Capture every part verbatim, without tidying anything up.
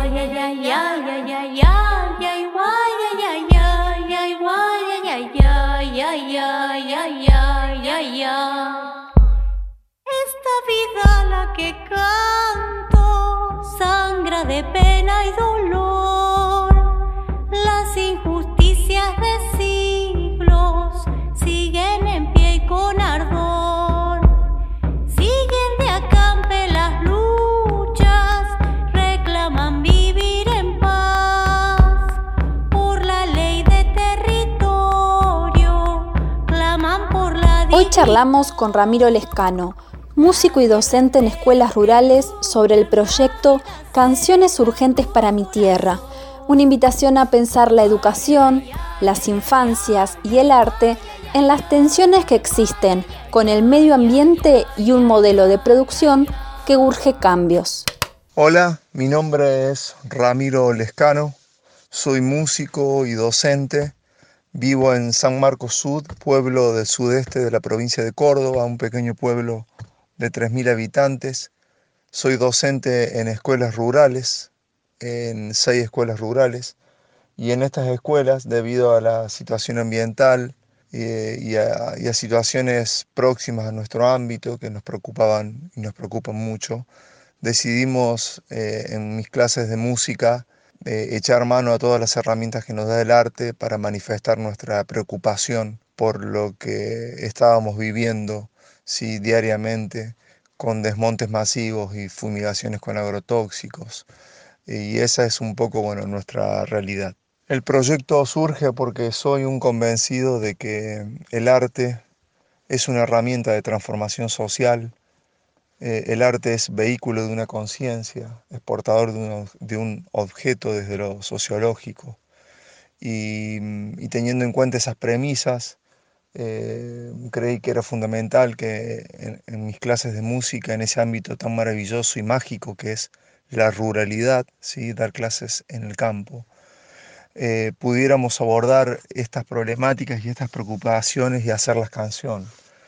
Esta vida la que canto sangra de pena y dolor. Las injusticias de siglos siguen en pie y con ardor. Siguen de acampe las luchas, reclaman vivir en paz. Por la ley de territorio, claman por la dignidad. Hoy charlamos con Ramiro Lescano, músico y docente en escuelas rurales, sobre el proyecto Canciones Urgentes para mi Tierra, una invitación a pensar la educación, las infancias y el arte en las tensiones que existen con el medio ambiente y un modelo de producción que urge cambios. Hola, mi nombre es Ramiro Lescano, soy músico y docente, vivo en San Marcos Sud, pueblo del sudeste de la provincia de Córdoba, un pequeño pueblo de tres mil habitantes. Soy docente en escuelas rurales, en seis escuelas rurales, y en estas escuelas, debido a la situación ambiental eh, y, a, y a situaciones próximas a nuestro ámbito que nos preocupaban y nos preocupan mucho, decidimos eh, en mis clases de música eh, echar mano a todas las herramientas que nos da el arte para manifestar nuestra preocupación por lo que estábamos viviendo, sí, diariamente, con desmontes masivos y fumigaciones con agrotóxicos. Y esa es un poco, bueno, nuestra realidad. El proyecto surge porque soy un convencido de que el arte es una herramienta de transformación social. Eh, el arte es vehículo de una conciencia, es portador de un, de un objeto desde lo sociológico. Y, y teniendo en cuenta esas premisas, eh, creí que era fundamental que en, en mis clases de música, en ese ámbito tan maravilloso y mágico que es la ruralidad, ¿sí? Dar clases en el campo, eh, pudiéramos abordar estas problemáticas y estas preocupaciones y hacerlas canción.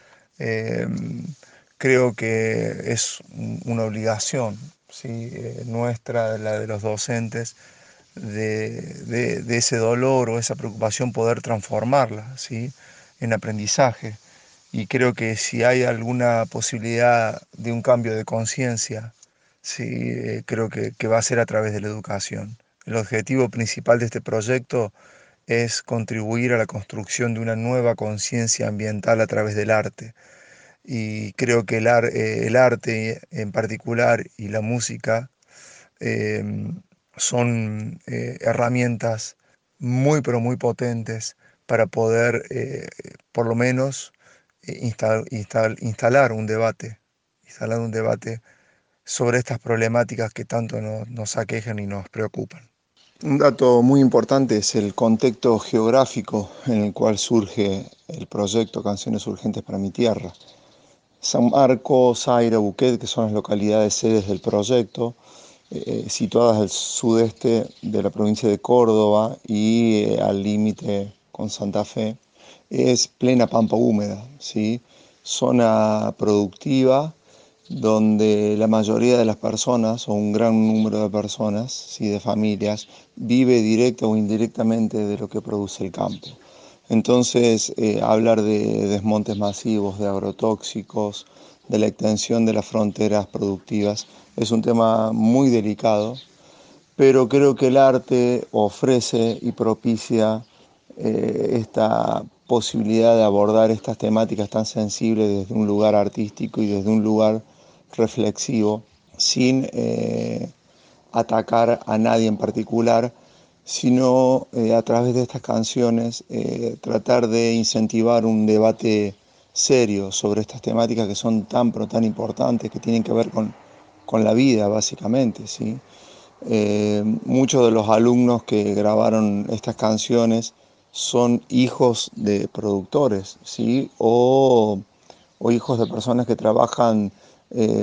Eh, creo que es una obligación, ¿sí? eh, nuestra, la de los docentes, de, de, de ese dolor o esa preocupación poder transformarla, ¿sí? en aprendizaje. Y creo que si hay alguna posibilidad de un cambio de conciencia, sí, eh, creo que, que va a ser a través de la educación. El objetivo principal de este proyecto es contribuir a la construcción de una nueva conciencia ambiental a través del arte. Y creo que el, ar, eh, el arte en particular y la música eh, son eh, herramientas muy pero muy potentes para poder eh, por lo menos eh, instal, instal, instalar un debate, instalar un debate sobre estas problemáticas que tanto nos, nos aquejan y nos preocupan. Un dato muy importante es el contexto geográfico en el cual surge el proyecto Canciones Urgentes para mi Tierra. San Marcos, Zaira, Buquet, que son las localidades sedes del proyecto, eh, situadas al sudeste de la provincia de Córdoba y eh, al límite con Santa Fe, es plena pampa húmeda, ¿sí? Zona productiva donde la mayoría de las personas, o un gran número de personas, ¿sí? de familias, vive directa o indirectamente de lo que produce el campo. Entonces, eh, hablar de desmontes masivos, de agrotóxicos, de la extensión de las fronteras productivas, es un tema muy delicado, pero creo que el arte ofrece y propicia eh, esta posibilidad de abordar estas temáticas tan sensibles desde un lugar artístico y desde un lugar reflexivo, sin eh, atacar a nadie en particular, sino eh, a través de estas canciones eh, tratar de incentivar un debate serio sobre estas temáticas que son tan pero tan importantes, que tienen que ver con, con la vida básicamente, ¿sí? Eh, muchos de los alumnos que grabaron estas canciones son hijos de productores, ¿sí? o, o hijos de personas que trabajan eh,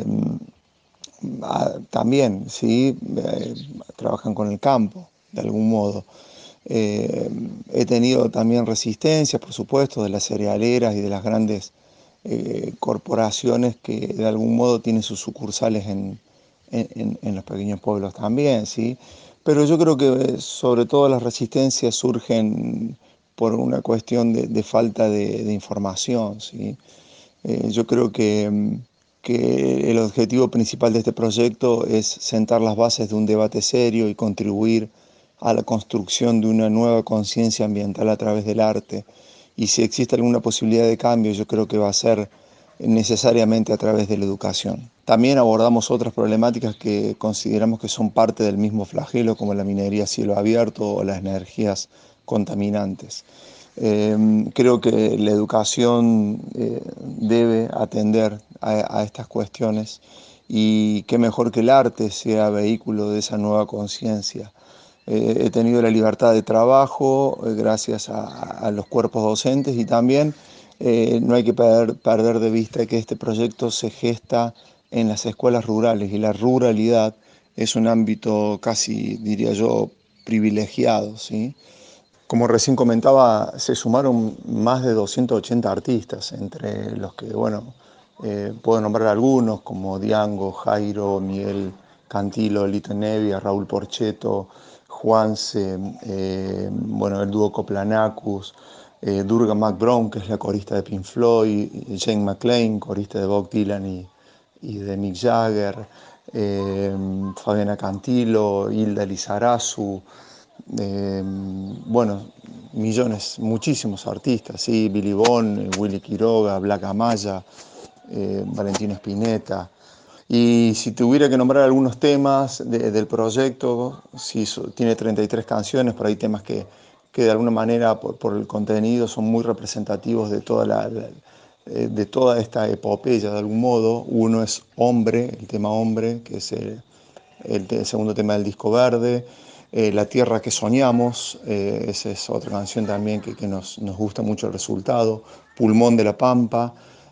también, ¿sí? eh, trabajan con el campo de algún modo. Eh, he tenido también resistencia, por supuesto, de las cerealeras y de las grandes eh, corporaciones que de algún modo tienen sus sucursales en, en, en, en los pequeños pueblos también, ¿sí? Pero yo creo que sobre todo las resistencias surgen por una cuestión de, de falta de, de información, ¿sí? Eh, yo creo que, que el objetivo principal de este proyecto es sentar las bases de un debate serio y contribuir a la construcción de una nueva conciencia ambiental a través del arte. Y si existe alguna posibilidad de cambio, yo creo que va a ser necesariamente a través de la educación. También abordamos otras problemáticas que consideramos que son parte del mismo flagelo, como la minería a cielo abierto o las energías contaminantes. Eh, creo que la educación eh, debe atender a, a estas cuestiones, y qué mejor que el arte sea vehículo de esa nueva conciencia. Eh, he tenido la libertad de trabajo eh, gracias a, a los cuerpos docentes, y también eh, no hay que perder, perder de vista que este proyecto se gesta en las escuelas rurales, y la ruralidad es un ámbito casi, diría yo, privilegiado, ¿sí? Como recién comentaba, se sumaron más de doscientos ochenta artistas, entre los que, bueno, eh, puedo nombrar algunos como Diango, Jairo, Miguel Cantilo, Lito Nevia, Raúl Porchetto, Juanse, eh, bueno, el dúo Coplanacus, eh, Durga McBrown, que es la corista de Pink Floyd, Jane McLean, corista de Bob Dylan y, y de Mick Jagger, eh, Fabiana Cantilo, Hilda Lizarazu, eh, bueno, millones, muchísimos artistas, ¿sí? Billy Bond, Willy Quiroga, Black Amaya, eh, Valentino Spinetta. Y si tuviera que nombrar algunos temas de, del proyecto, sí, tiene treinta y tres canciones, pero hay temas que, que de alguna manera, por, por el contenido, son muy representativos de toda, la, la, de toda esta epopeya, de algún modo. Uno es Hombre, el tema Hombre, que es el, el, el segundo tema del disco Verde. Eh, La Tierra que Soñamos, eh, esa es otra canción también que, que nos, nos gusta mucho el resultado. Pulmón de la Pampa.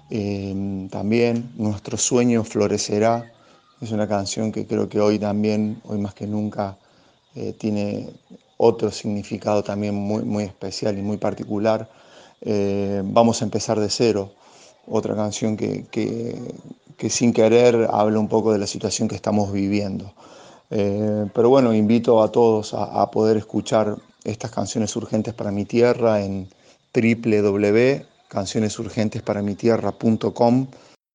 Eh, también Nuestro Sueño Florecerá, es una canción que creo que hoy también, hoy más que nunca, eh, tiene otro significado también muy, muy especial y muy particular. Eh, Vamos a empezar de cero, otra canción que, que, que sin querer habla un poco de la situación que estamos viviendo. Eh, pero bueno, invito a todos a, a poder escuchar estas canciones urgentes para mi tierra en doble u doble u doble u punto canciones urgentes para mi tierra punto com.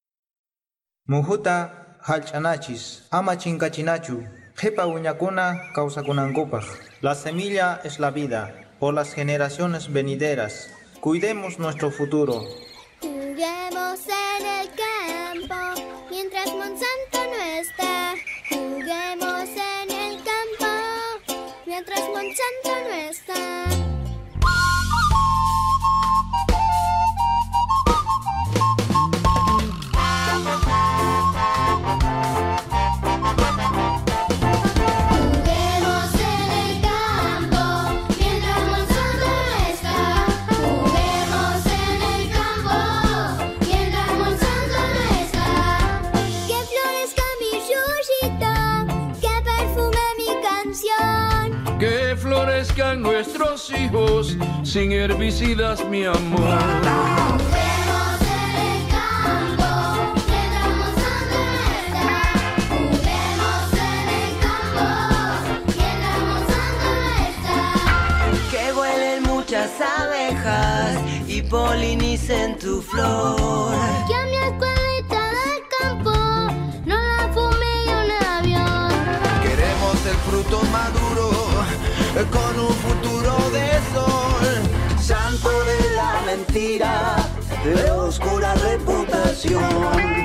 Muhuta halchanachis, ama chinkachinachu, jepa uñakuna causakunankupaj. La semilla es la vida, por las generaciones venideras. Cuidemos nuestro futuro. Juguemos en el campo, mientras Monsanto no está. Juguemos en el campo, mientras Monsanto no está. Nuestros hijos sin herbicidas, mi amor. Juguemos en el campo, mientras Monsanto no está. Juguemos en el campo, mientras Monsanto no está. Que vuelen muchas abejas y polinicen tu flor. Que a mi escuelita del campo no la fume un avión. Queremos el fruto maduro con un futuro de sol, santo de la mentira, de oscura reputación.